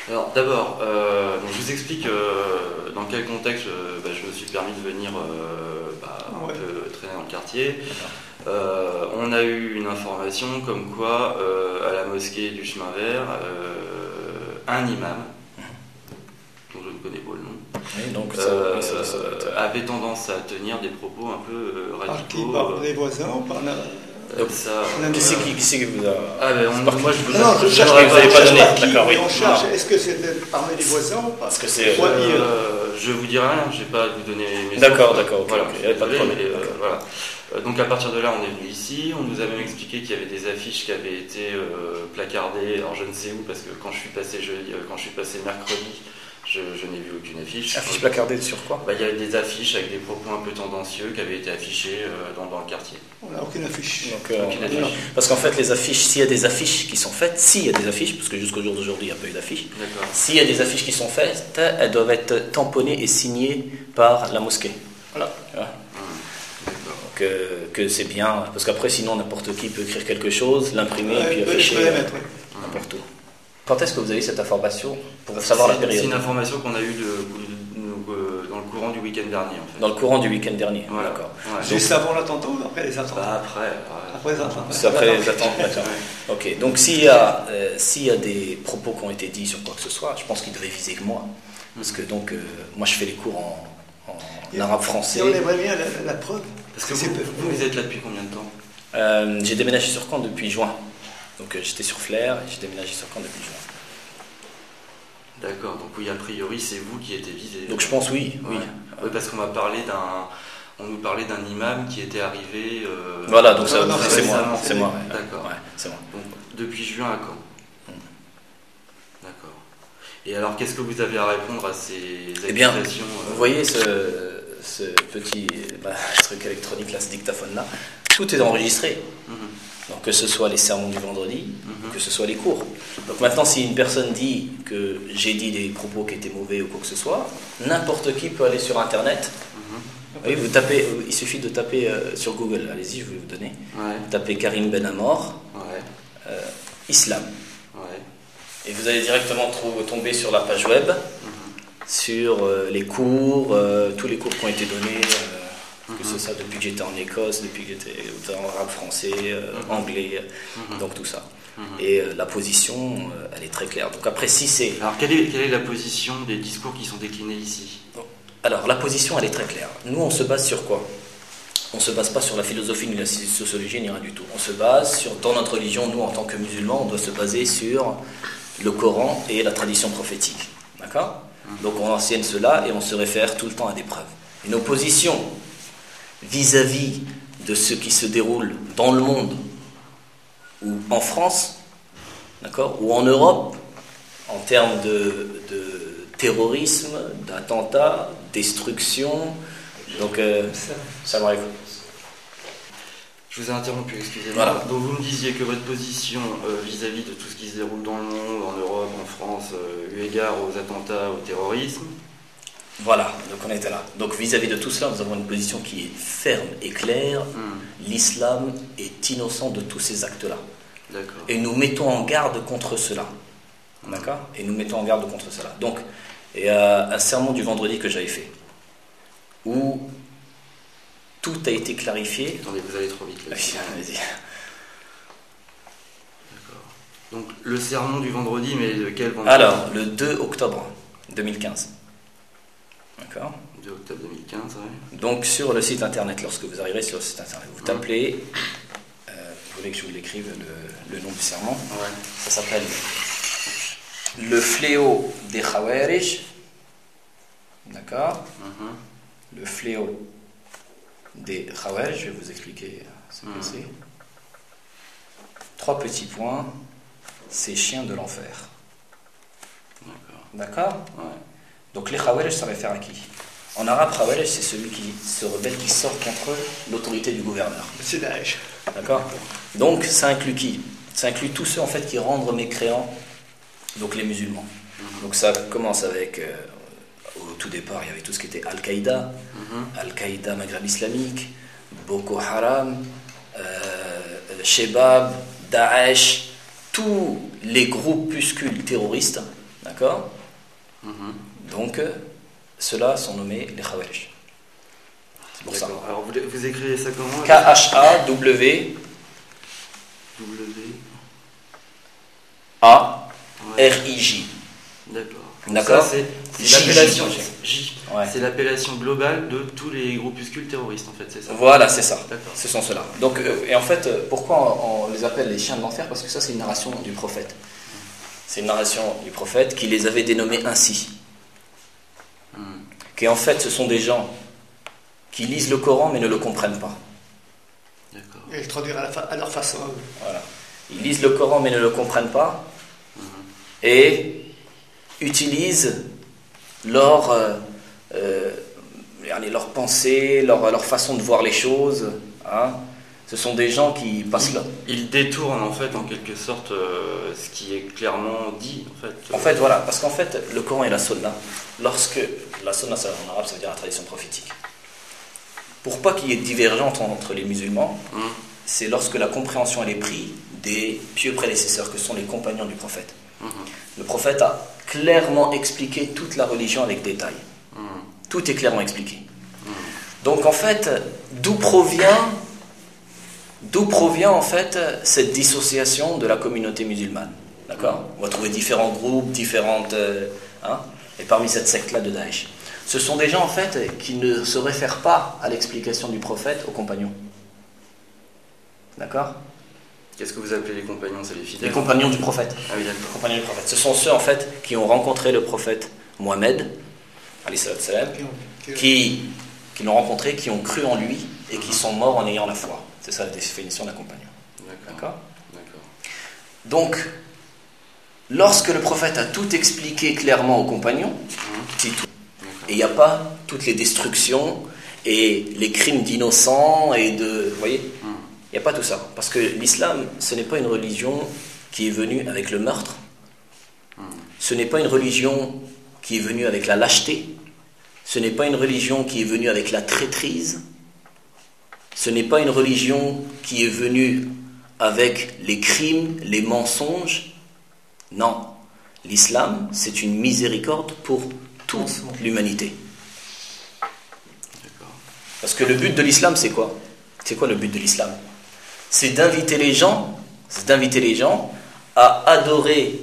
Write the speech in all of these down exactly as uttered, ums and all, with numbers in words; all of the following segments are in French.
Alors d'abord, euh, donc je vous explique euh, dans quel contexte euh, bah, je me suis permis de venir euh, bah, un Ouais. peu traîner dans le quartier. Euh, on a eu une information comme quoi euh, à la mosquée du Chemin Vert, euh, un imam, dont je ne connais pas le nom, Oui, donc ça, euh, oui, ça, ça doit être... avait tendance à tenir des propos un peu euh, Par qui? radicaux. Par euh, les voisins ou par la... euh, ça, la Qui c'est euh, qui, qui, c'est qui vous a... Ah ben on- moi je vous Non, non, je cherche j'aurais pas, pas je cherche donné. pas qui, D'accord, mais oui. on cherche. Non. Est-ce que c'était parmi les voisins ou pas? Parce que c'est... Ouais, il- Euh, je vous dirai rien, je vais pas vous donner mes D'accord, sources. d'accord, ok, Voilà, ok, je y avait suis pas de désolé, problème, mais, euh, d'accord. voilà. Euh, donc à partir de là, on est venu ici, on nous a même expliqué qu'il y avait des affiches qui avaient été euh, placardées, alors je ne sais où, parce que quand je suis passé, jeudi, euh, quand je suis passé mercredi, je, je n'ai vu aucune affiche. Affiche placardée sur quoi? Bah, il y avait des affiches avec des propos un peu tendancieux qui avaient été affichés euh, dans, dans le quartier. On n'a aucune affiche. Donc, euh, Aucune affiche. parce qu'en fait, les affiches, s'il y a des affiches qui sont faites, s'il y a des affiches, parce que jusqu'au jour d'aujourd'hui, il n'y a pas eu d'affiches, D'accord. s'il y a des affiches qui sont faites, elles doivent être tamponnées et signées par la mosquée. Voilà. Voilà. D'accord. Donc, euh, que c'est bien, parce qu'après, sinon, n'importe qui peut écrire quelque chose, l'imprimer Ouais, et puis peut- afficher peut les euh, mettre, ouais. n'importe où. Quand est-ce que vous avez eu cette information pour savoir la C'est- période? C'est une information qu'on a eue de, de- de- dans le courant du week-end dernier en fait. Dans le courant du week-end dernier. Voilà. D'accord. Ouais. Juste avant l'attentat ou après les attentats? Bah, après, ouais. Après les attentats. C'est après les attentes, d'accord. Ok, donc s'il y, a, euh, s'il y a des propos qui ont été dits sur quoi que ce soit, je pense qu'ils devaient viser que moi. Parce que donc, euh, moi je fais les cours en, en arabe français. Et on aimerait bien la, la- la preuve. Parce que C'est vous, peu- vous, vous êtes là depuis combien de temps? Euh, j'ai déménagé sur Caen depuis juin. Donc euh, j'étais sur Flers et j'ai déménagé sur Caen depuis juin. D'accord, donc oui, a priori, c'est vous qui étiez visé. Donc je pense oui, oui. Ouais. Oui, parce qu'on m'a parlé d'un, on nous parlait d'un imam qui était arrivé. euh, Voilà, donc ça, Non, non, c'est moi, récemment. c'est moi. ouais. D'accord. Ouais, c'est moi. Donc, depuis juin à quand? Mm. D'accord. Et alors, qu'est-ce que vous avez à répondre à ces Eh bien, accusations euh, vous voyez ce, ce petit bah, truc électronique là, ce dictaphone là, tout est enregistré. mhm, Donc que ce soit les sermons du vendredi, mhm. que ce soit les cours. Donc maintenant, si une personne dit que j'ai dit des propos qui étaient mauvais ou quoi que ce soit, n'importe qui peut aller sur Internet. Mhm. Oui, vous tapez, il suffit de taper euh, sur Google. Allez-y, je vais vous donner. Ouais, Tapez Karim Ben Amor, ouais, euh, islam, ouais. et vous allez directement trou- tomber sur la page web, sur euh, les cours, euh, tous les cours qui ont été donnés. euh, Que ce soit depuis que j'étais en Écosse, depuis que j'étais en arabe français, euh, anglais, Mhm. donc tout ça. Mhm. Et euh, la position, euh, elle est très claire. Donc après, si c'est... Alors, quelle est, quelle est la position des discours qui sont déclinés ici? Alors, la position, elle est très claire. Nous, on se base sur quoi? On ne se base pas sur la philosophie, ni la sociologie, ni rien du tout. On se base sur, dans notre religion, nous, en tant que musulmans, on doit se baser sur le Coran et la tradition prophétique. D'accord? Donc, on enseigne cela et on se réfère tout le temps à des preuves. Et nos positions vis-à-vis de ce qui se déroule dans le monde, ou en France, d'accord, ou en Europe, en termes de, de terrorisme, d'attentats, destruction. Donc, euh, salam alaikum. Je vous ai interrompu, excusez-moi. Voilà. Donc vous me disiez que votre position euh, vis-à-vis de tout ce qui se déroule dans le monde, en Europe, en France, euh, eu égard aux attentats, au terrorisme. Voilà, donc on était là. Donc vis-à-vis de tout cela, nous avons une position qui est ferme et claire. Hmm, L'islam est innocent de tous ces actes-là. D'accord. Et nous mettons en garde contre cela. D'accord? Et nous mettons en garde contre cela. Donc, il y a un sermon du vendredi que j'avais fait, où tout a été clarifié. Attendez, vous allez trop vite là. Allez-y. D'accord. Donc le sermon du vendredi, mais de quel vendredi? Alors, le deux octobre deux mille quinze. D'accord? deux octobre deux mille quinze, ouais. Donc, sur le site internet, lorsque vous arriverez sur le site internet, vous tapez, euh, vous voulez que je vous l'écrive, le, le nom du sermon? Ouais. Ça s'appelle Le fléau des Khawarij. D'accord? Mhm. Le fléau des Khawarij, je vais vous expliquer ce que Mhm. c'est. Trois petits points, ces chiens de l'enfer. D'accord. D'accord? Ouais. Donc les Khawarij, ça réfère à qui? En arabe, Khawarij, c'est celui qui se rebelle, qui sort contre l'autorité du gouverneur. C'est Daesh. D'accord? Donc ça inclut qui? Ça inclut tous ceux en fait qui rendent mécréants, donc les musulmans. Donc ça commence avec, euh, au tout départ, il y avait tout ce qui était Al-Qaïda, Mhm. Al-Qaïda Maghreb islamique, Boko Haram, euh, Shebab, Daesh, tous les groupuscules terroristes, d'accord, D'accord? Mhm. Donc, euh, ceux-là sont nommés les Khawarij. C'est pour ça. D'accord. Alors vous, vous écrivez ça comment? K H A W W. A Ouais. R I J. D'accord. D'accord. Ça, c'est c'est J, l'appellation. J. J. Ouais. C'est l'appellation globale de tous les groupuscules terroristes, en fait, c'est ça? Voilà, c'est ça. D'accord. Ce sont ceux-là. Donc, euh, et en fait, euh, pourquoi on, on les appelle les chiens de l'enfer? Parce que ça, c'est une narration du prophète. C'est une narration du prophète qui les avait dénommés ainsi. Hmm. Qui en fait, ce sont des gens qui lisent le Coran mais ne le comprennent pas. D'accord. Et le traduire à, la fa- à leur façon. Voilà. Ils lisent le Coran mais ne le comprennent pas Mhm. et utilisent leur, euh, euh, allez, leur pensée, leur, leur façon de voir les choses. Hein. Ce sont des gens qui passent là. Il détourne en fait en quelque sorte euh, ce qui est clairement dit en fait. En fait, voilà, parce qu'en fait, le Coran et la Sunna, lorsque la Sunna, ça, en arabe, ça veut dire la tradition prophétique. Pour pas qu'il y ait de divergence entre les musulmans, Hum, c'est lorsque la compréhension elle est prise des pieux prédécesseurs que sont les compagnons du prophète. hum, Le prophète a clairement expliqué toute la religion avec détail. hum, Tout est clairement expliqué. hum. Donc en fait, d'où provient, d'où provient en fait cette dissociation de la communauté musulmane? D'accord? On va trouver différents groupes, différentes, euh, hein, et parmi cette secte-là de Daesh. Ce sont des gens en fait qui ne se réfèrent pas à l'explication du prophète aux compagnons. D'accord? Qu'est-ce que vous appelez les compagnons? C'est les Les fidèles? compagnons du prophète. Ah oui, Les d'accord. compagnons du prophète. Ce sont ceux en fait qui ont rencontré le prophète Mohammed, alayhi salatu wassalam, Qui ont- qui- qui, qui l'ont rencontré, qui ont cru en lui et qui sont morts en ayant la foi. C'est ça la définition d'un compagnon. D'accord. D'accord? D'accord. Donc, lorsque le prophète a tout expliqué clairement aux compagnons, Hum, c'est tout. d'accord. Et il n'y a pas toutes les destructions et les crimes d'innocents et de... Vous voyez? Hum, Il n'y a pas tout ça. Parce que l'islam, ce n'est pas une religion qui est venue avec le meurtre. hum, Ce n'est pas une religion qui est venue avec la lâcheté. Ce n'est pas une religion qui est venue avec la traîtrise. Ce n'est pas une religion qui est venue avec les crimes, les mensonges. Non. L'islam, c'est une miséricorde pour toute l'humanité. D'accord. Parce que le but de l'islam, c'est quoi? C'est quoi le but de l'islam? C'est d'inviter les gens, c'est d'inviter les gens à adorer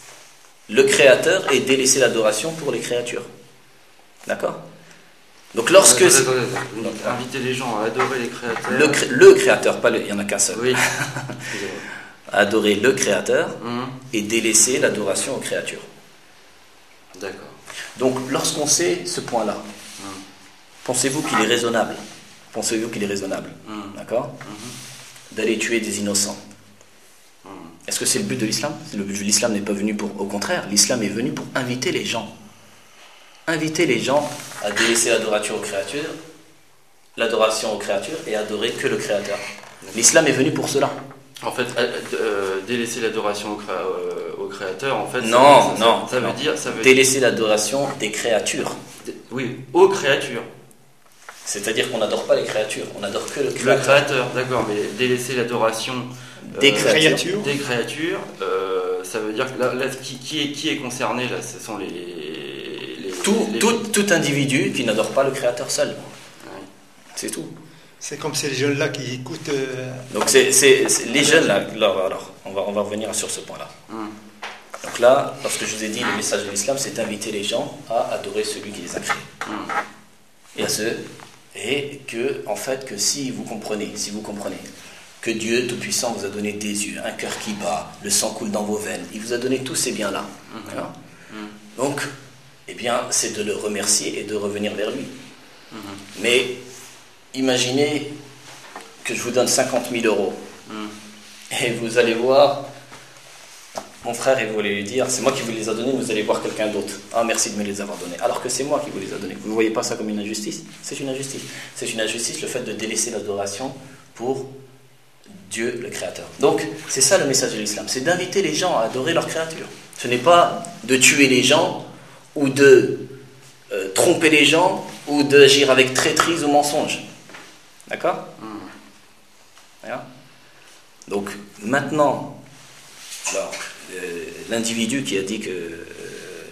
le Créateur et délaisser l'adoration pour les créatures. D'accord? Donc lorsque... Attends, attends, attends. Vous dites inviter les gens à adorer les créateurs. Le, cré- le Créateur, pas le, il n'y en a qu'un seul. Oui. Excusez-moi. À adorer le Créateur Hum, et délaisser l'adoration aux créatures. D'accord. Donc lorsqu'on sait ce point-là, Hum, pensez-vous qu'il est raisonnable? Pensez-vous qu'il est raisonnable? hum, D'accord? hum, D'aller tuer des innocents. hum. Est-ce que c'est le but de l'islam? Le but de l'islam n'est pas venu pour... Au contraire, l'islam est venu pour inviter les gens. Inviter les gens à délaisser l'adoration aux créatures, l'adoration aux créatures et adorer que le Créateur. L'islam est venu pour cela. En fait, euh, euh, délaisser l'adoration au, cré- euh, au créateur, en fait, ça- Non, ça, non, ça, ça veut non. dire, ça veut Délaisser l'adoration des créatures. dire- oui, aux créatures. C'est-à-dire qu'on n'adore pas les créatures, on adore que le Le Créateur. créateur, d'accord, mais délaisser l'adoration euh, Des créatures. Créatures. des créatures, euh, ça veut dire que là, là, qui, qui est, qui est concerné là? Ce sont les, les, Tout, les- tout, tout individu qui n'adore pas le Créateur seul. Ouais. C'est tout. C'est comme ces jeunes-là qui écoutent. euh, Donc c'est, c'est- c'est- les jeunes, là, alors, alors, on, va, on va revenir sur ce point-là. Hum, Donc là, lorsque je vous ai dit, le message de l'islam, c'est d'inviter les gens à adorer celui qui les a créés. hum, Et à ce, et que, en fait, que si vous comprenez, si vous comprenez que Dieu Tout-Puissant vous a donné des yeux, un cœur qui bat, le sang coule dans vos veines, il vous a donné tous ces biens-là. hum, D'accord? hum, Donc, eh bien, c'est de le remercier et de revenir vers lui. hum, Mais imaginez que je vous donne cinquante mille euros hum. et vous allez voir mon frère et vous allez lui dire c'est moi qui vous les a donnés, vous allez voir quelqu'un d'autre. Ah, merci de me les avoir donnés. Alors que c'est moi qui vous les a donnés. Vous ne voyez pas ça comme une injustice? C'est une injustice. C'est une injustice le fait de délaisser l'adoration pour Dieu le Créateur. Donc, c'est ça le message de l'islam. C'est d'inviter les gens à adorer leur créature. Ce n'est pas de tuer les gens ou de euh, tromper les gens ou d'agir avec traîtrise ou mensonge. D'accord? Hum. Voilà. Donc maintenant, alors, euh, l'individu qui a dit que euh,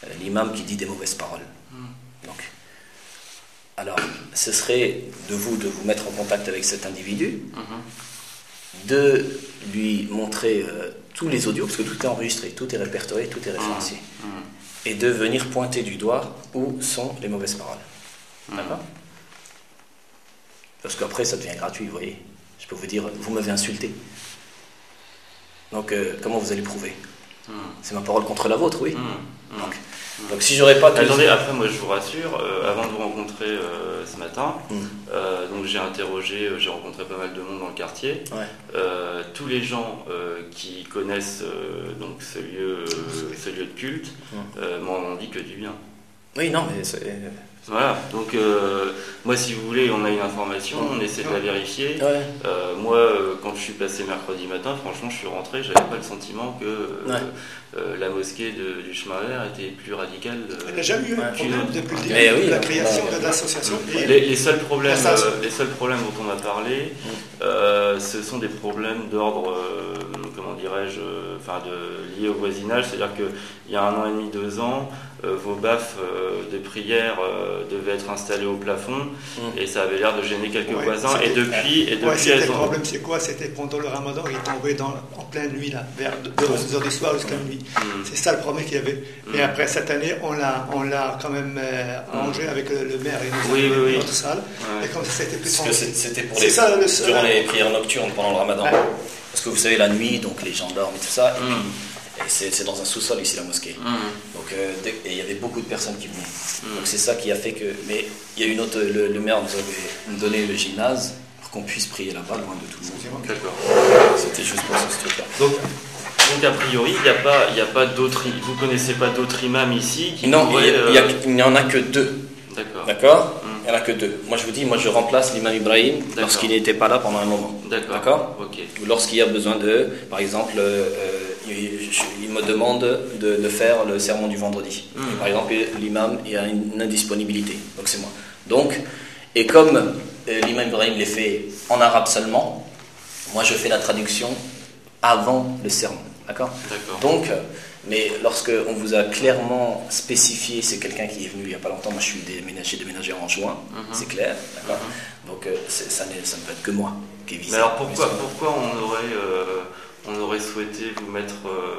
euh, l'imam qui dit des mauvaises paroles. Mm. Donc, alors, ce serait de vous de vous mettre en contact avec cet individu, Mm-hmm. de lui montrer euh, tous les audios, parce que tout est enregistré, tout est répertorié, tout est référencié, Mm. et de venir pointer du doigt où sont les mauvaises paroles. Mm. D'accord? Parce qu'après, ça devient gratuit, vous voyez. Je peux vous dire, vous m'avez insulté. Donc, euh, comment vous allez prouver? Mm. C'est ma parole contre la vôtre, oui. Mm. Mm. Donc, donc si j'aurais pas... tous- Attendez, après moi je vous rassure, euh, avant de vous rencontrer euh, ce matin, Mm. euh, donc j'ai interrogé, euh, j'ai rencontré pas mal de monde dans le quartier. Ouais. Euh, tous les gens euh, qui connaissent euh, donc ce lieu, euh, ce lieu de culte Mm. euh, m'en ont dit que du bien. Oui, non, mais c'est... Voilà, donc euh, moi si vous voulez, on a une information, on essaie de la vérifier. Ouais. Euh, moi, euh, quand je suis passé mercredi matin, franchement, je suis rentré, j'avais pas le sentiment que euh, Ouais. euh, la mosquée de, du chemin vert était plus radicale. euh, Il n'y a jamais eu un Ouais. problème depuis le début Mais oui, de la ouais. création Ouais. de l'association. Et Les, les seuls problèmes, Ça, ça- euh, les seuls problèmes dont on a parlé, euh, ce sont des problèmes d'ordre, euh, comment dirais-je, euh, enfin de liés au voisinage. C'est-à-dire que il y a un an et demi, deux ans, euh, vos baffes euh, de prière euh, devaient être installées au plafond Mm. et ça avait l'air de gêner quelques Ouais, voisins. Et c'était- depuis, et depuis, ouais, c'était elles le ont- problème, c'est quoi? C'était pendant le ramadan, il tombait dans, en pleine nuit, là, vers deux heures du soir jusqu'à minuit. Mm. C'est ça le problème qu'il y avait. Mais Mm. après, cette année, on l'a, on l'a quand même euh, arrangé avec le, le maire et nous Oui, avons oui, oui. notre salle. Ouais. Et comme ça, c'était plus Parce que tranquille. c'est- c'était pour C'est les, ça, le seul- durant les prières nocturnes pendant le ramadan. Ouais. Parce que vous savez, la nuit, donc les gens dorment et tout ça, et, Mm. puis- et c'est c'est dans un sous-sol ici, la mosquée. Mm. Donc, euh, dès- et il y avait beaucoup de personnes qui venaient. Mm. Donc c'est ça qui a fait que... Mais il y a une autre... Le, le maire nous avait donné le gymnase pour qu'on puisse prier là-bas, loin de tout le monde. D'accord. C'était juste pour ce truc-là. Donc, donc a priori, il n'y a pas, il y a pas d'autres, vous connaissez pas d'autres imams ici qui Non, il pourraient, y a- il y a- euh, il n'y en a que deux. D'accord. D'accord? Mm. Il n'y en a que deux. Moi je vous dis, moi je remplace l'imam Ibrahim D'accord. lorsqu'il n'était pas là pendant un moment. D'accord. D'accord? Ok. Ou lorsqu'il y a besoin de, par exemple, euh, il, il me demande de, de faire le sermon du vendredi. Mm. Et par exemple, l'imam il a une indisponibilité, donc c'est moi. Donc, et comme euh, l'imam Ibrahim l'est fait en arabe seulement, moi je fais la traduction avant le sermon. D'accord? D'accord. Donc, euh, mais lorsque on vous a clairement spécifié, c'est quelqu'un qui est venu il n'y a pas longtemps, moi je suis déménagé, déménagé en juin, Mhm. c'est clair, d'accord? Mhm. Donc euh, c'est- ça, n'est- ça ne peut être que moi qui est visé. Mais alors pourquoi, Mais ça- pourquoi on aurait, euh, on aurait souhaité vous mettre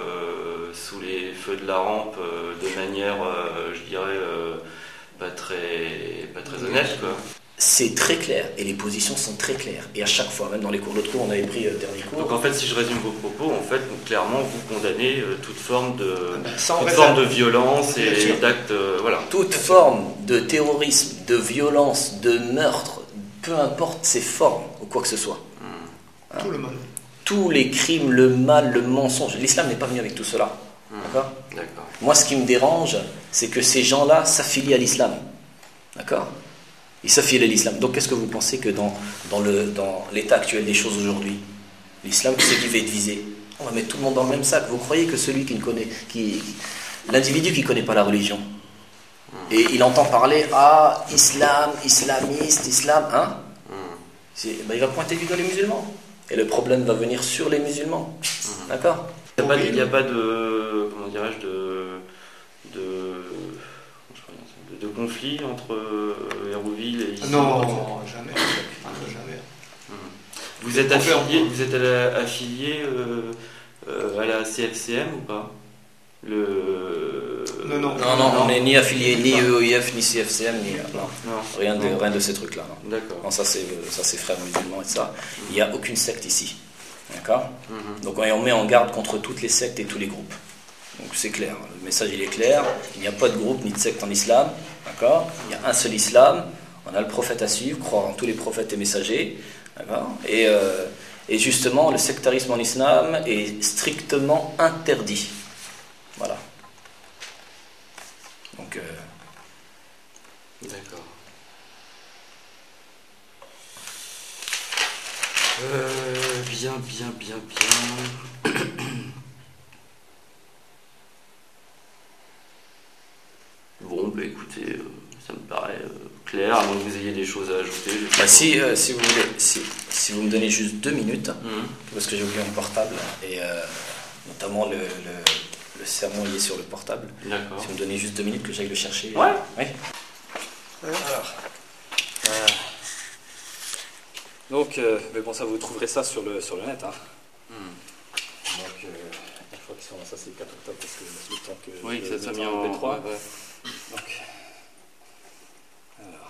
euh, sous les feux de la rampe euh, de manière, euh, je dirais, euh, pas très, pas très honnête, quoi. C'est très clair et les positions sont très claires. Et à chaque fois, même dans les cours, l'autre cours, on avait pris euh, dernier cours. Donc en fait, si je résume vos propos, en fait, vous, clairement, vous condamnez euh, toute forme de, Sans toute réserve. forme de violence Bien et sûr. d'actes, euh, voilà. Toute forme de terrorisme, de violence, de meurtre, peu importe ces formes ou quoi que ce soit. Tout le monde. Tous les crimes, le mal, le mensonge. L'islam n'est pas venu avec tout cela. D'accord? D'accord. Moi, ce qui me dérange, c'est que ces gens-là s'affilient à l'islam. D'accord? Ils s'affilient à l'islam. Donc, qu'est-ce que vous pensez que dans, dans, le, dans l'état actuel des choses aujourd'hui, l'islam, qui c'est qui va être visé? On va mettre tout le monde dans le même sac. Vous croyez que celui qui ne connaît, qui, l'individu qui ne connaît pas la religion, et il entend parler, ah, islam, islamiste, islam, hein? C'est- ben, il va pointer du doigt les musulmans. Et le problème va venir sur les musulmans. D'accord? Il n'y a, pas de- il y a pas de, comment dirais-je, de, de, de, de conflit entre euh, Hérouville et ici. Non, jamais. Jamais. Vous êtes On fait affilié, encore. vous êtes à la- affilié euh, euh, à la C F C M ou pas? Le... Non, non. Non, non, on n'est ni affilié, ni E O I F, ni C F C M, ni. Non, Non. rien de, Non. rien de ces trucs-là. Non, D'accord. non ça, c'est, ça c'est frères musulmans et ça. Il n'y a aucune secte ici. D'accord? Mhm. Donc, on met en garde contre toutes les sectes et tous les groupes. Donc, c'est clair. Le message, il est clair. Il n'y a pas de groupe ni de secte en islam. D'accord? Il y a un seul islam. On a le prophète à suivre, croire en tous les prophètes et messagers. D'accord? Et, euh, et justement, le sectarisme en islam est strictement interdit. Voilà. Donc, euh, D'accord. Euh, bien, bien, bien, bien. Bon, bah écoutez, euh, ça me paraît euh, clair, à moins que vous ayez des choses à ajouter. je sais bah, pas. si, euh, si vous voulez, si, si vous me donnez juste deux minutes, Mhm. parce que j'ai oublié mon portable, et euh, notamment le, le, le sermon il est sur le portable. D'accord. Si vous me donnez juste deux minutes que j'aille le chercher. Ouais. Ouais. Alors, euh, donc, euh, mais bon, ça vous trouverez ça sur le, sur le net. Hein. Hmm. Donc, euh, une fois qu'ils sont là, ça c'est le quatre octobre parce que le temps que Oui, je que ça soit mette mis en en B trois. ouais, ouais. Donc, alors,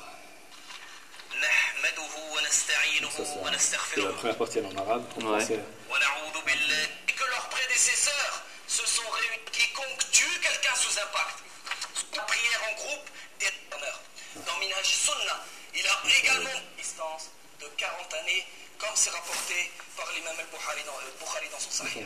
نستعينه ça c'est la ونستغفره première partie en arabe. En Ouais. français. ونعوذ بالله que leurs prédécesseurs se sont réunis. Quiconque tue quelqu'un sous un pacte, la prière en groupe des honneurs. Dans Minhaj Sunna, il a également une distance de quarante années, comme c'est rapporté par l'imam al-Bukhari dans, al-Bukhari dans son Sahih.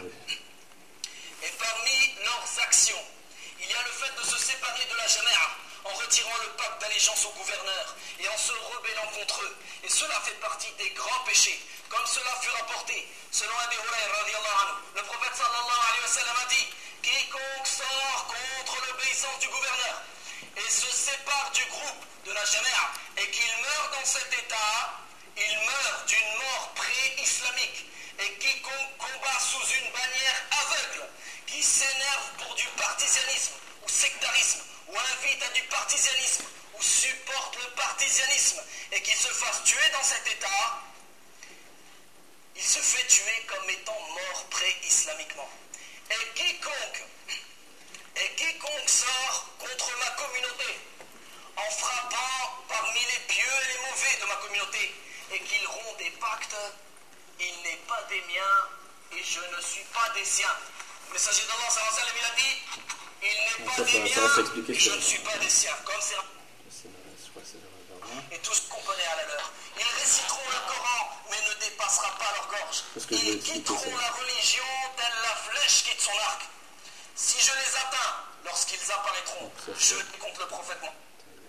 Et parmi leurs actions, il y a le fait de se séparer de la Jama'a en retirant le pacte d'allégeance au gouverneur et en se rebellant contre eux. Et cela fait partie des grands péchés, comme cela fut rapporté. Selon Abi Hurayra radiallahu anhu, le prophète sallallahu alayhi wa sallam a dit: quiconque sort contre l'obéissance du gouverneur et se sépare du groupe de la Jama'a et qu'il meurt dans cet état, il meurt d'une mort pré-islamique. Et quiconque combat sous une bannière aveugle, qui s'énerve pour du partisanisme ou sectarisme, ou invite à du partisanisme, ou supporte le partisanisme, et qui se fasse tuer dans cet état, il se fait tuer comme étant mort pré-islamiquement. Et quiconque, et quiconque sort contre ma communauté, en frappant parmi les pieux et les mauvais de ma communauté, et qu'il rompt des pactes, il n'est pas des miens, et je ne suis pas des siens. Le messager d'Allah sallallahu alayhi wa sallam, il a dit: il n'est Donc pas ça, des ça, ça miens, reste expliqué et je sur- ne suis pas des siens. Comme c'est C'est- Je crois que c'est le verbe. et tous comprenaient à la leur. Ils réciteront le Coran, mais ne dépassera pas leur gorge. Parce que je vais Ils expliquer quitteront ça. la religion telle la flèche quitte son arc. Si je les atteins, lorsqu'ils apparaîtront, Ça, je c'est- les contre le prophète Mohammed.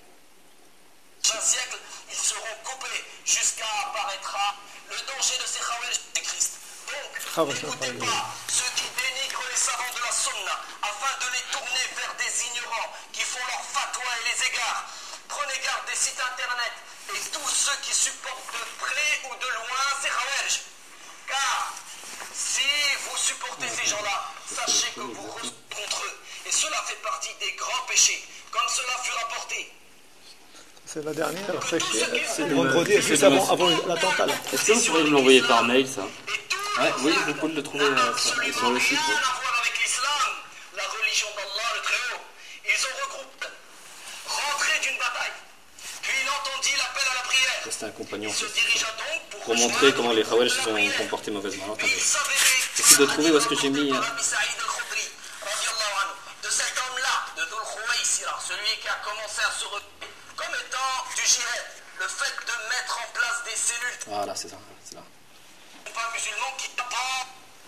Un siècle, ils seront coupés jusqu'à apparaîtra le danger de ces Khawarij de Christ. Donc, n'écoutez pas ceux qui dénigrent les savants de la Sunna afin de les tourner vers des ignorants qui font leur fatwa et les égards. Prenez garde des sites internet et tous ceux qui supportent de près ou de loin ces Khawarij. Car si vous supportez ces gens-là, sachez que vous restez contre eux. Et cela fait partie des grands péchés, comme cela fut rapporté. C'est la dernière, après, Tous ceux qui c'est font vendredi, c'est juste dommage. avant, avant l'attentat. là. Est-ce que vous pourriez me l'envoyer par mail, ça? Ouais, oui, vous pouvez le trouver euh, sur, sur le site. Rien ouais. à voir avec l'islam, la religion d'Allah le Très-Haut. Ils ont regroupé, rentré d'une bataille, puis il entendit l'appel à la prière. Ça, c'était un compagnon. Il se dirigea donc pour, Pour montrer rejoindre comment les le groupe Khawarij de se la sont prière. comportés mauvaisement. Alors, Mais attendez. il s'avérait J'essaie de trouver où est-ce que j'ai mis, par euh, Abi Saïd al-Khudri, radiallahu anhu, de cet homme-là, de Dhul Khuwaysira, celui qui a commencé à se retenir comme étant du jihad, le fait de mettre en place des cellules Voilà, c'est ça. C'est là. pas musulman qui n'a pas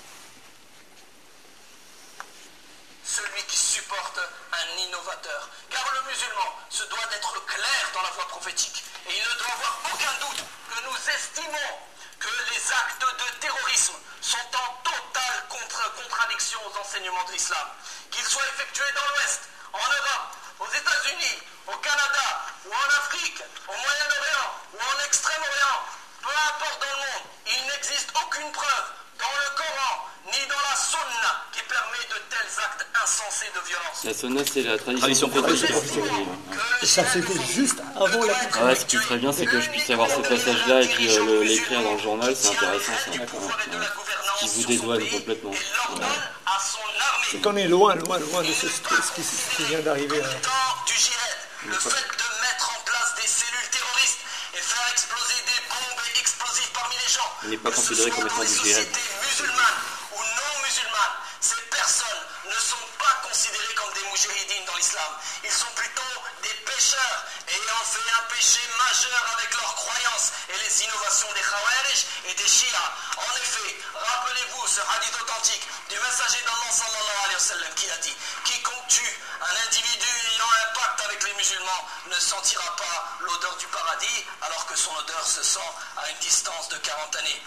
celui qui supporte un innovateur. Car le musulman se doit d'être clair dans la voie prophétique. Et il ne doit avoir aucun doute que nous estimons que les actes de terrorisme sont en totale contre- contradiction aux enseignements de l'islam. Qu'ils soient effectués dans l'Ouest, en Europe, aux États-Unis, au Canada, ou en Afrique, au Moyen-Orient, ou en Extrême-Orient, peu importe dans le monde, il n'existe aucune preuve dans le Coran, ni dans la Sunna, qui permet de tels actes insensés de violence. La sunna, c'est la tradition Tradition prophétique. prophétique. Que Et ça, c'était juste avant la Ah ouais, ce qui serait bien, c'est que je puisse avoir ce passage-là et puis euh, le- l'écrire dans le journal, c'est intéressant ça. Qui vous dédouane complètement. C'est qu'on est loin, loin, loin de ce, ce qui, ce qui vient d'arriver. Comme là. étant du jihad, le fait de mettre en place des cellules terroristes et faire exploser des bombes et explosifs parmi les gens, Il n'est pas que ce considéré soit comme dans étant les du jihad. sociétés musulmanes ou non musulmanes, ces personnes ne sont pas considérées comme des moujahidines dans l'islam. Ils sont plutôt des pécheurs ayant fait un péché majeur avec leurs croyances et les innovations des Khawarij et des Shia. En effet, rappelez-vous ce hadith authentique du messager d'Allah sallallahu alayhi wa sallam qui a dit: quiconque tue un individu ayant un pacte avec les musulmans ne sentira pas l'odeur du paradis alors que son odeur se sent à une distance de quarante années.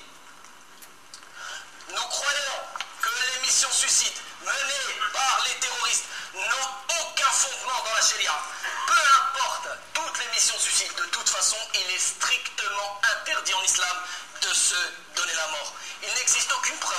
Nous croyons que les missions suicides menées par les terroristes n'ont aucun fondement dans la charia. Peu importe toutes les missions suicides, de toute façon, il est strictement interdit en islam de se donner la mort. Il n'existe aucune preuve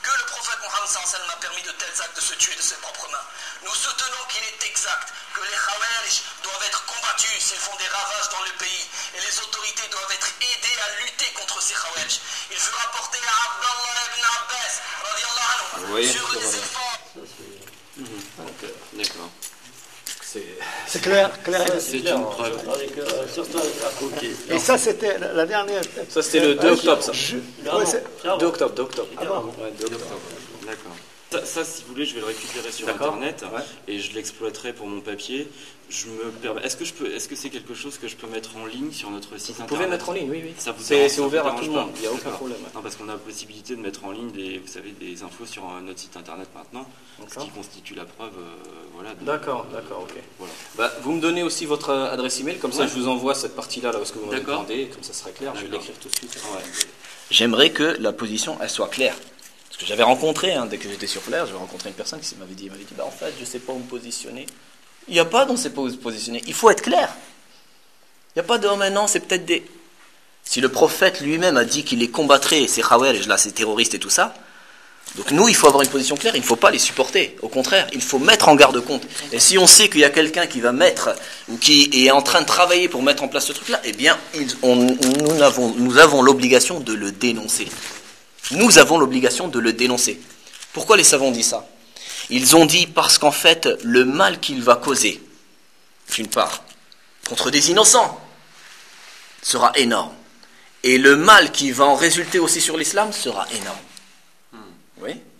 que le prophète Mohammed sallallahu alayhi wa sallam a permis de tels actes de se tuer de ses propres mains. Nous soutenons qu'il est exact que les Khawarij doivent être combattus s'ils font des ravages dans le pays et les autorités doivent être aidées à lutter contre ces Khawarij. Il fut rapporté à Abdallah ibn Abbas radiallahu anhu Oui, sur les voilà. efforts. D'accord. C'est C'est clair, clair. et net. C'est une preuve. avec euh, surtout avec la Ok. Et ça, c'était la la dernière. Ça, c'était le deux octobre, ça. Je- Non, ouais, non, c'est- deux octobre, deux octobre. Ah bon Ouais, deux octobre. D'accord. Ça, ça, si vous voulez, je vais le récupérer sur D'accord. Internet Ouais. et je l'exploiterai pour mon papier. Je me permets. Est-ce que je peux Est-ce que c'est quelque chose que je peux mettre en ligne sur notre site Vous Internet? pouvez mettre en ligne, oui, oui. Ça vous C'est dérange- c'est ça vous ouvert à dérange tout le pas monde, il n'y a aucun D'accord. problème. Non, parce qu'on a la possibilité de mettre en ligne des, vous savez, des infos sur euh, notre site Internet maintenant, ce D'accord. qui constitue la preuve. euh, voilà. de- D'accord, d'accord, ok. Voilà. Bah, vous me donnez aussi votre euh, adresse email, comme ça Ouais. je vous envoie cette partie-là, là où est-ce que vous m'avez D'accord. demandé, comme ça sera clair, je vais D'accord. l'écrire tout de suite. Ouais. J'aimerais que la position, elle soit claire. Parce que j'avais rencontré, hein, dès que j'étais sur Flair, j'avais rencontré une personne qui m'avait dit, m'avait dit, bah, en fait, je ne sais pas où me positionner. Il n'y a pas d'on ne sait pas où se positionner. Il faut être clair. Il n'y a pas de, oh, maintenant, c'est peut-être des... Si le prophète lui-même a dit qu'il les combattrait, ces Khawarij, là, ces terroristes et tout ça, donc nous, il faut avoir une position claire, il ne faut pas les supporter. Au contraire, il faut mettre en garde-compte. Et si on sait qu'il y a quelqu'un qui va mettre, ou qui est en train de travailler pour mettre en place ce truc-là, eh bien, ils- on- nous avons, nous avons l'obligation de le dénoncer. Nous avons l'obligation de le dénoncer. Pourquoi les savants disent ça? Ils ont dit parce qu'en fait, le mal qu'il va causer, d'une part, contre des innocents, sera énorme. Et le mal qui va en résulter aussi sur l'islam sera énorme. Oui.